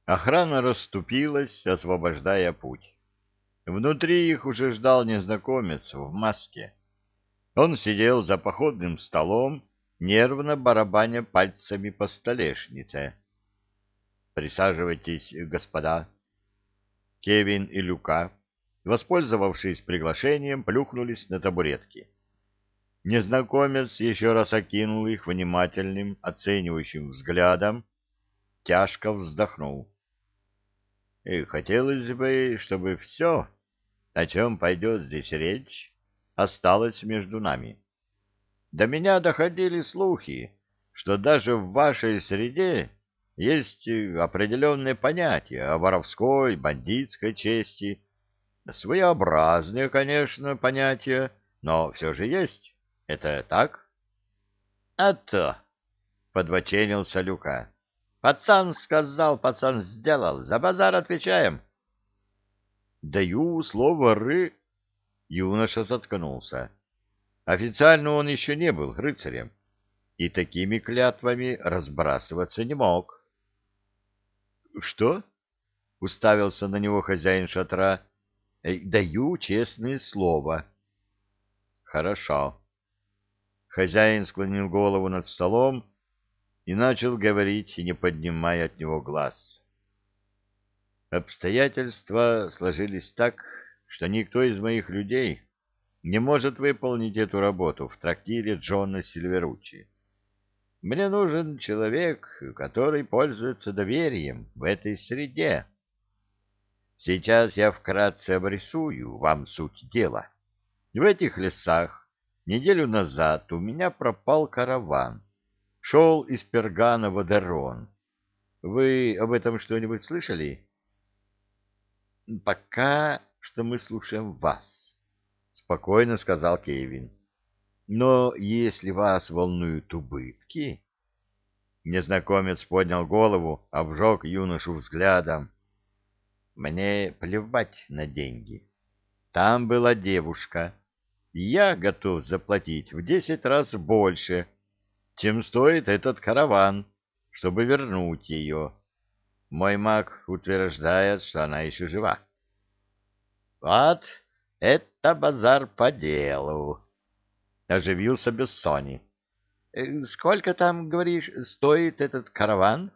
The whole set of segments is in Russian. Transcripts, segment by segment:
Охрана расступилась, освобождая путь. Внутри их уже ждал незнакомец в маске. Он сидел за походным столом, нервно барабаня пальцами по столешнице. «Присаживайтесь, господа». Кевин и Люка, воспользовавшись приглашением, плюхнулись на табуретки. Незнакомец еще раз окинул их внимательным, оценивающим взглядом, тяжко вздохнул. И хотелось бы, чтобы все, о чем пойдет здесь речь, осталось между нами. До меня доходили слухи, что даже в вашей среде есть определенные понятия о воровской, бандитской чести. Своеобразные, конечно, понятия, но все же есть. Это так? — А то! — подбоченился Люка. — Пацан сказал, пацан сделал. За базар отвечаем. — Даю слово «ры». Юноша заткнулся. Официально он еще не был рыцарем и такими клятвами разбрасываться не мог. — Что? — уставился на него хозяин шатра. — Даю честное слово. — Хорошо. Хозяин склонил голову над столом и начал говорить, не поднимая от него глаз. Обстоятельства сложились так, что никто из моих людей не может выполнить эту работу в трактире Джона Сильверучи. Мне нужен человек, который пользуется доверием в этой среде. Сейчас я вкратце обрисую вам суть дела. В этих лесах неделю назад у меня пропал караван. Шел из Пергана в Одерон. Вы об этом что-нибудь слышали? — Пока что мы слушаем вас, — спокойно сказал Кевин. — Но если вас волнуют убытки... Незнакомец поднял голову, обжег юношу взглядом. — Мне плевать на деньги. Там была девушка, и я готов заплатить в 10 раз больше, чем стоит этот караван, чтобы вернуть ее. Мой маг утверждает, что она еще жива. — Вот это базар по делу! — оживился Бессони. — Сколько там, говоришь, стоит этот караван?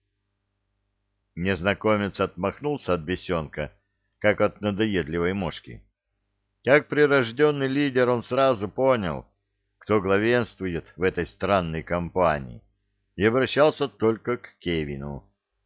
Незнакомец отмахнулся от бесенка, как от надоедливой мошки. Как прирожденный лидер он сразу понял, кто главенствует в этой странной компании, и обращался только к Кевину.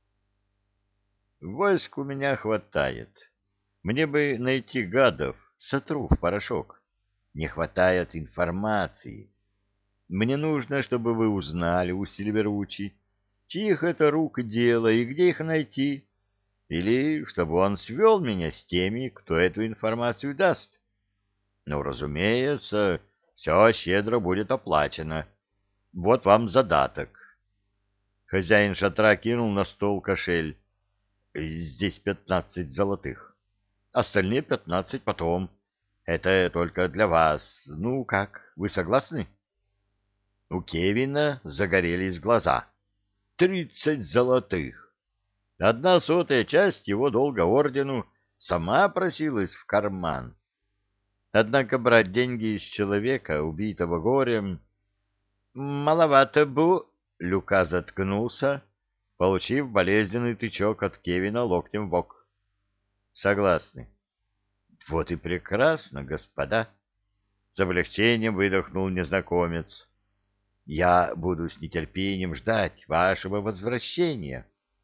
«Войск у меня хватает. Мне бы найти гадов, сотру в порошок. Не хватает информации. Мне нужно, чтобы вы узнали у Сильверучи, чьих это рук дело и где их найти, или чтобы он свел меня с теми, кто эту информацию даст. Ну, разумеется, все щедро будет оплачено. Вот вам задаток». Хозяин шатра кинул на стол кошель. «Здесь 15 золотых. Остальные 15 потом. Это только для вас. Ну как, вы согласны?» У Кевина загорелись глаза. 30 золотых! 1/100 часть его долга ордену сама просилась в карман. Однако брать деньги из человека, убитого горем... Маловато Люка заткнулся, получив болезненный тычок от Кевина локтем в бок. Согласны. Вот и прекрасно, господа. С облегчением выдохнул незнакомец. Я буду с нетерпением ждать вашего возвращения.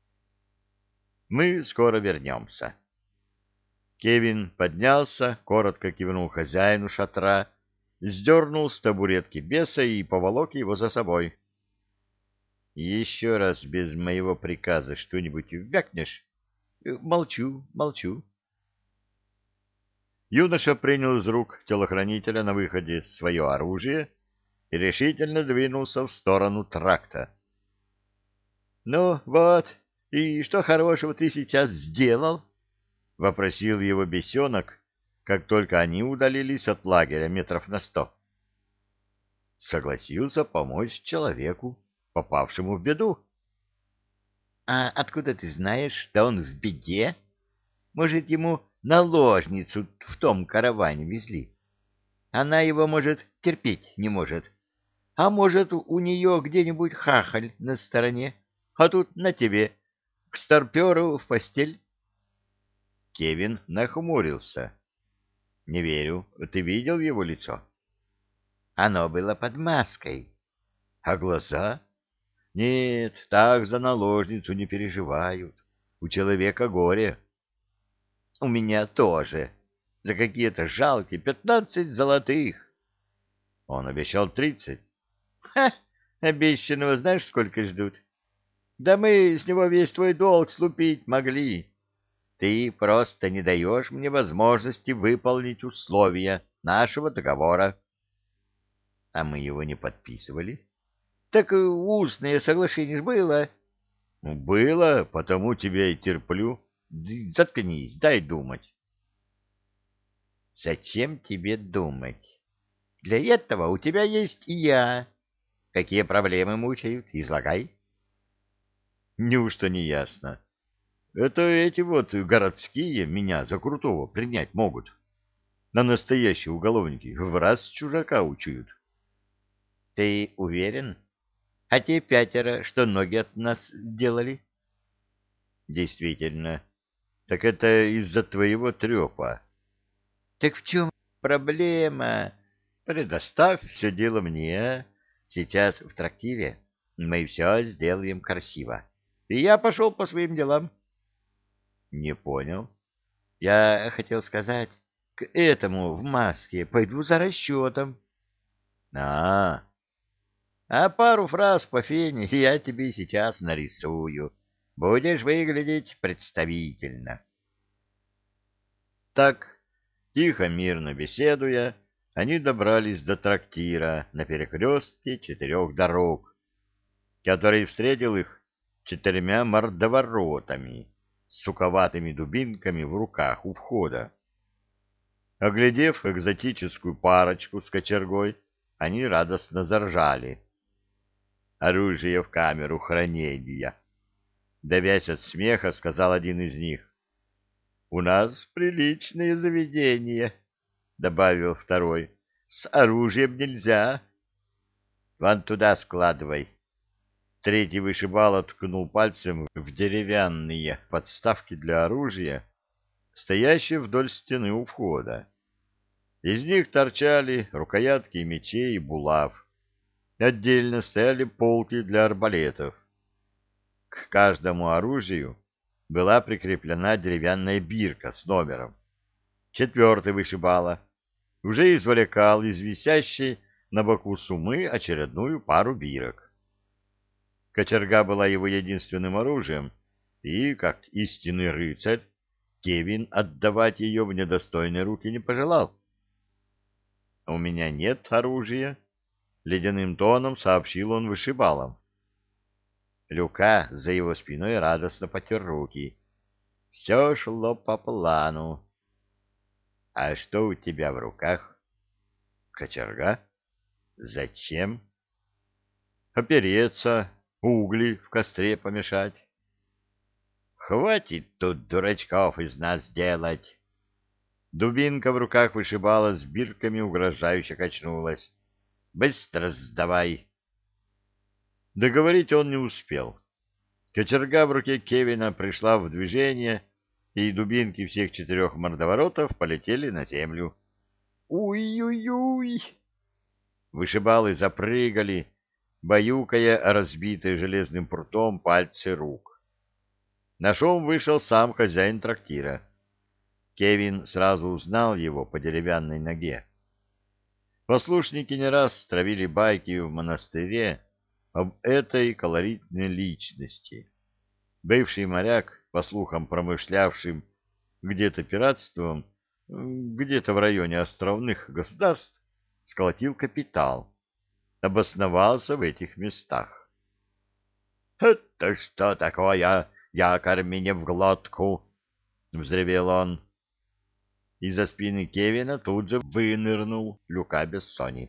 Мы скоро вернемся. Кевин поднялся, коротко кивнул хозяину шатра, сдернул с табуретки беса и поволок его за собой. Еще раз без моего приказа что-нибудь вякнешь? Молчу, молчу. Юноша принял из рук телохранителя на выходе свое оружие и решительно двинулся в сторону тракта. — Ну вот, и что хорошего ты сейчас сделал? — вопросил его бесенок, как только они удалились от лагеря метров на 100. — Согласился помочь человеку, попавшему в беду. А откуда ты знаешь, что он в беде? Может, ему наложницу в том караване везли? Она его, может, терпеть не может. А может, у нее где-нибудь хахаль на стороне? А тут на тебе, к старперу в постель. Кевин нахмурился. — Не верю. Ты видел его лицо? — Оно было под маской. — А глаза? — Нет, так за наложницу не переживают. У человека горе. — У меня тоже. За какие-то жалкие 15 золотых. Он обещал 30. — Ха! Обещанного знаешь, сколько ждут? Да мы с него весь твой долг слупить могли. Ты просто не даешь мне возможности выполнить условия нашего договора. А мы его не подписывали. Так устное соглашение ж было. Ну, было, потому тебя и терплю. Заткнись, дай думать. Зачем тебе думать? Для этого у тебя есть и я. Какие проблемы мучают? Излагай. Неужто не ясно? Это эти вот городские меня за крутого принять могут. На настоящие уголовники в раз чужака учуют. Ты уверен? А те 5, что ноги от нас делали? Действительно. Так это из-за твоего трепа. Так в чем проблема? Предоставь все дело мне. Сейчас в трактире мы все сделаем красиво. И я пошел по своим делам. Не понял. Я хотел сказать, к этому в маске пойду за расчетом. А пару фраз по фене я тебе сейчас нарисую. Будешь выглядеть представительно. Так, тихо, мирно беседуя, они добрались до трактира на перекрестке 4 дорог, который встретил их 4 мордоворотами с суковатыми дубинками в руках у входа. Оглядев экзотическую парочку с кочергой, они радостно заржали. Оружие в камеру хранения. Давясь от смеха, сказал один из них. — У нас приличное заведение, — добавил второй. — С оружием нельзя. — Вон туда складывай. Третий вышибала ткнул пальцем в деревянные подставки для оружия, стоящие вдоль стены у входа. Из них торчали рукоятки мечей и булав. Отдельно стояли полки для арбалетов. К каждому оружию была прикреплена деревянная бирка с номером. Четвертый вышибала уже извлекал из висящей на боку суммы очередную пару бирок. Кочерга была его единственным оружием, и, как истинный рыцарь, Кевин отдавать ее в недостойные руки не пожелал. — У меня нет оружия, — ледяным тоном сообщил он вышибалам. Люка за его спиной радостно потер руки. Все шло по плану. — А что у тебя в руках? — Кочерга. — Зачем? — Опереться, угли в костре помешать. — Хватит тут дурачков из нас делать. Дубинка в руках вышибала с бирками, угрожающе качнулась. — Быстро сдавай! Договорить он не успел. Кочерга в руке Кевина пришла в движение, и дубинки всех 4 мордоворотов полетели на землю. «Уй-уй-уй!» Вышибалы запрыгали, баюкая разбитые железным прутом пальцы рук. На шум вышел сам хозяин трактира. Кевин сразу узнал его по деревянной ноге. Послушники не раз травили байки в монастыре об этой колоритной личности. Бывший моряк, по слухам промышлявшим где-то пиратством, где-то в районе островных государств, сколотил капитал, обосновался в этих местах. — Это что такое? Якорь мне в глотку! — взревел он. Из-за спины Кевина тут же вынырнул Люка Бессони.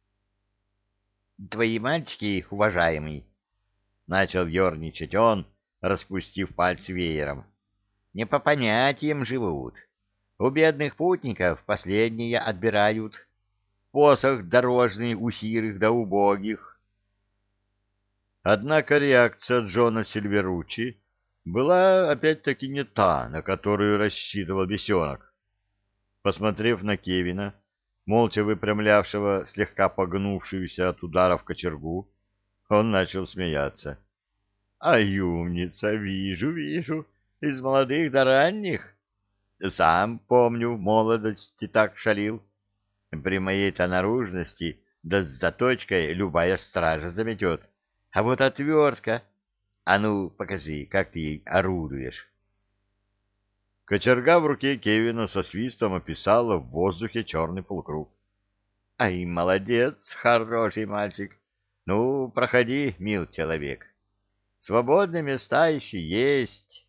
— Твои мальчики, уважаемый, — начал ерничать он, распустив пальцы веером. Не по понятиям живут. У бедных путников последние отбирают. Посох дорожный у сирых да убогих. Однако реакция Джона Сильверучи была опять-таки не та, на которую рассчитывал бесенок. Посмотрев на Кевина, молча выпрямлявшего слегка погнувшуюся от ударов кочергу, он начал смеяться. — А умница, вижу, вижу, из молодых до ранних. Сам, помню, в молодости так шалил. При моей-то наружности, да с заточкой, любая стража заметет. А вот отвертка... А ну, покажи, как ты ей орудуешь. Кочерга в руке Кевина со свистом описала в воздухе черный полукруг. — Ай, молодец, хороший мальчик. Ну, проходи, мил человек. Свободные места еще есть.